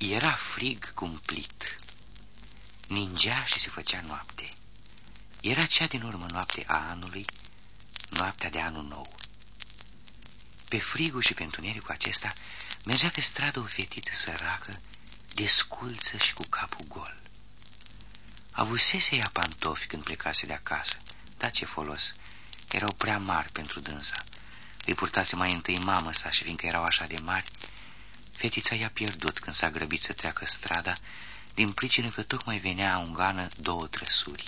Era frig cumplit. Ningea și se făcea noapte. Era cea din urmă noapte a anului, noaptea de anul nou. Pe frigul și pe întunericul acesta mergea pe stradă o fetiță săracă, desculță și cu capul gol. Avusese ea pantofi când plecase de acasă, dar ce folos, erau prea mari pentru dânsa. Îi purtase mai întâi mamă sa și fiindcă erau așa de mari, fetița i-a pierdut când s-a grăbit să treacă strada, din pricină că tocmai venea în gană 2 trăsuri.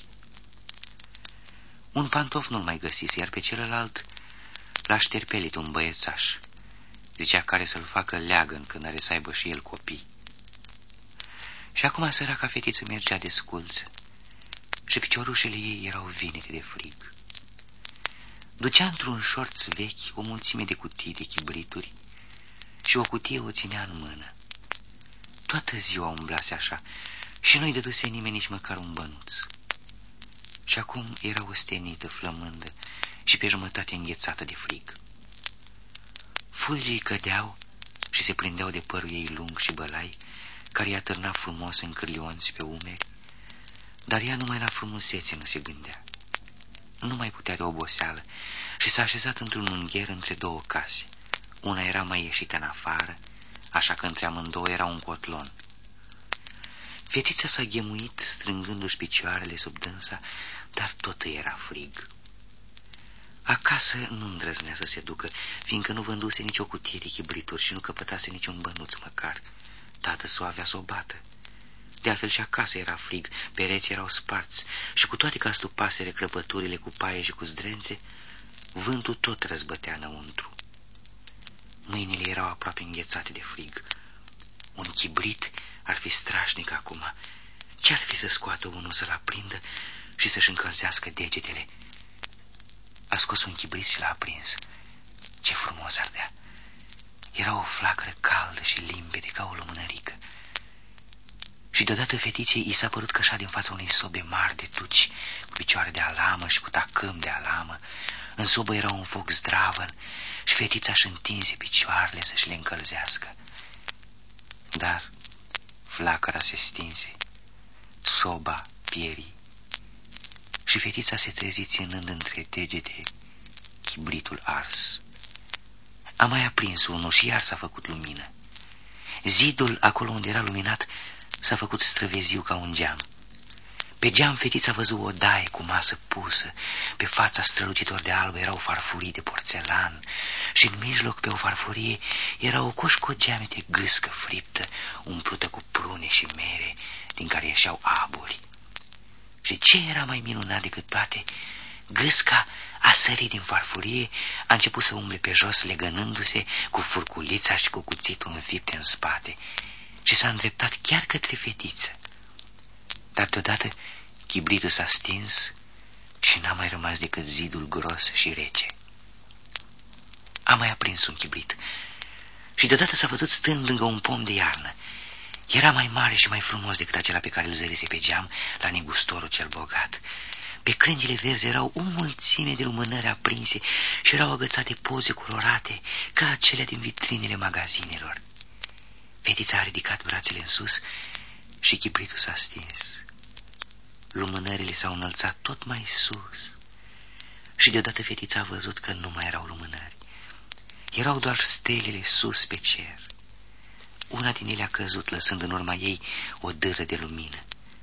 Un pantof nu-l mai găsise, iar pe celălalt l-a șterpelit un băiețaș. Zicea care să-l facă leagăn când are să aibă și el copii. Și acum săraca fetiță mergea desculță și piciorușele ei erau vinete de frig. Ducea într-un șorț vechi o mulțime de cutii de chibrituri și o cutie o ținea în mână. Toată ziua umblase așa și nu-i dăduse nimeni nici măcar un bănuț. Și acum era ostenită, flămândă și pe jumătate înghețată de frig. Fulgii cădeau și se prindeau de părul ei lung și bălai, care i-a târnat frumos în cârlionți pe umeri, dar ea numai la frumusețe nu se gândea. Nu mai putea de oboseală și s-a așezat într-un ungher între 2 case. Una era mai ieșită în afară, așa că între amândouă era un cotlon. Fetița s-a ghemuit strângându-și picioarele sub dânsa, dar tot era frig. Acasă nu îndrăznea să se ducă, fiindcă nu vânduse nici o cutie de chibrituri și nu căpătase niciun bănuț măcar. Tată s-o avea să o bată. De altfel și acasă era frig, pereții erau sparți și cu toate că astupaseră crăpăturile cu paie și cu zdrențe, vântul tot răzbătea înăuntru. Mâinile erau aproape înghețate de frig. Un chibrit ar fi strașnic acum. Ce-ar fi să scoată unul să-l aprindă și să-și încălzească degetele? A scos un chibrit și l-a aprins. Ce frumos ardea! Era o flacără caldă și limpede ca o lumânărică. Și deodată fetiței i s-a părut că așa din fața unei sobe mari de tuci, cu picioare de alamă și cu tacâm de alamă. În sobă era un foc zdravăn și fetița își întinse picioarele să-și le încălzească. Dar flacăra se stinse, soba pieri și fetița se trezi ținând între degete chibritul ars. A mai aprins unul și iar s-a făcut lumină. Zidul, acolo unde era luminat, s-a făcut străveziu ca un geam. Pe geam fetița a văzut o daie cu masă pusă. Pe fața strălucitor de albă erau farfurii de porțelan și în mijloc pe o farfurie era o coșcă geamete gâscă friptă, umplută cu prune și mere, din care ieșeau aburi. Și ce era mai minunat decât toate? Gâsca a sărit din farfurie, a început să umble pe jos, legănându-se cu furculița și cu cuțitul înfipte în spate și s-a îndreptat chiar către fetiță. Dar deodată chibritul s-a stins și n-a mai rămas decât zidul gros și rece. A mai aprins un chibrit și deodată s-a văzut stând lângă un pom de iarnă. Era mai mare și mai frumos decât acela pe care îl zărise pe geam la negustorul cel bogat. Pe crengile verzi erau o mulțime de lumânări aprinse și erau agățate poze colorate ca acelea din vitrinele magazinelor. Fetița a ridicat brațele în sus și chibritul s-a stins. Lumânările s-au înălțat tot mai sus și deodată fetița a văzut că nu mai erau lumânări. Erau doar stelele sus pe cer. Una din ele a căzut, lăsând în urma ei o dâră de lumină.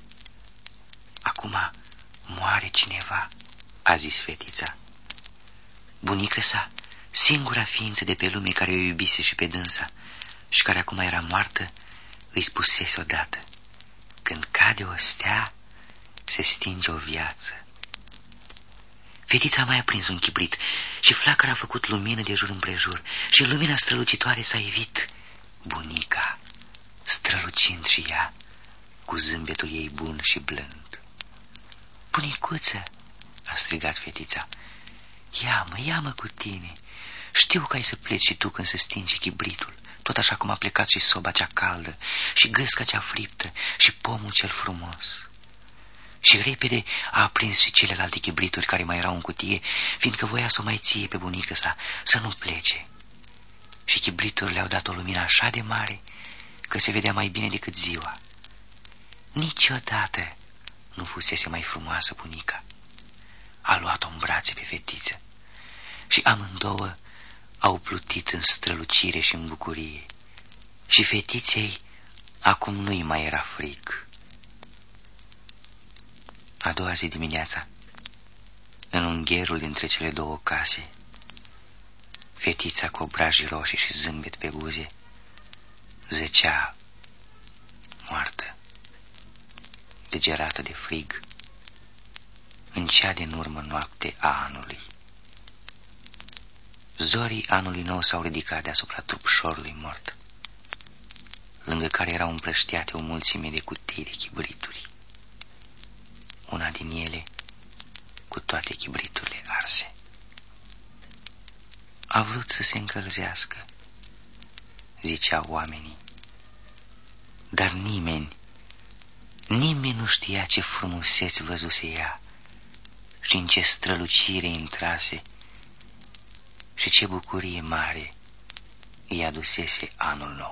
Acum moare cineva, a zis fetița. Bunica sa, singura ființă de pe lume care o iubise și pe dânsa și care acum era moartă, îi spusese odată: când cade o stea, se stinge o viață. Fetița a mai aprins un chibrit și flacăra a făcut lumină de jur împrejur și în lumina strălucitoare s-a ivit bunica, strălucind și ea, cu zâmbetul ei bun și blând. Bunicuță, a strigat fetița, ia-mă cu tine. Știu că ai să pleci și tu când se stinge chibritul, tot așa cum a plecat și soba cea caldă, și gâsca cea friptă, și pomul cel frumos. Și repede a aprins și celelalte chibrituri care mai erau în cutie, fiindcă voia să o mai ție pe bunică sa, să nu plece. Și chibriturile au dat o lumină așa de mare, că se vedea mai bine decât ziua. Niciodată nu fusese mai frumoasă bunica. A luat-o în brațe pe fetiță și amândouă au plutit în strălucire și în bucurie. Și fetiței acum nu-i mai era frig. A doua zi dimineața, în ungherul dintre cele două case, fetița cu obrajii roșii și zâmbet pe buze zăcea moartă, degerată de frig, în cea din urmă noapte a anului. Zorii anului nou s-au ridicat deasupra trupșorului mort, lângă care erau împrăștiate o mulțime de cutii de chibrituri, una din ele cu toate chibriturile arse. A vrut să se încălzească, ziceau oamenii, dar nimeni nu știa ce frumuseți văzuse ea și în ce strălucire intrase și ce bucurie mare i adusese anul nou.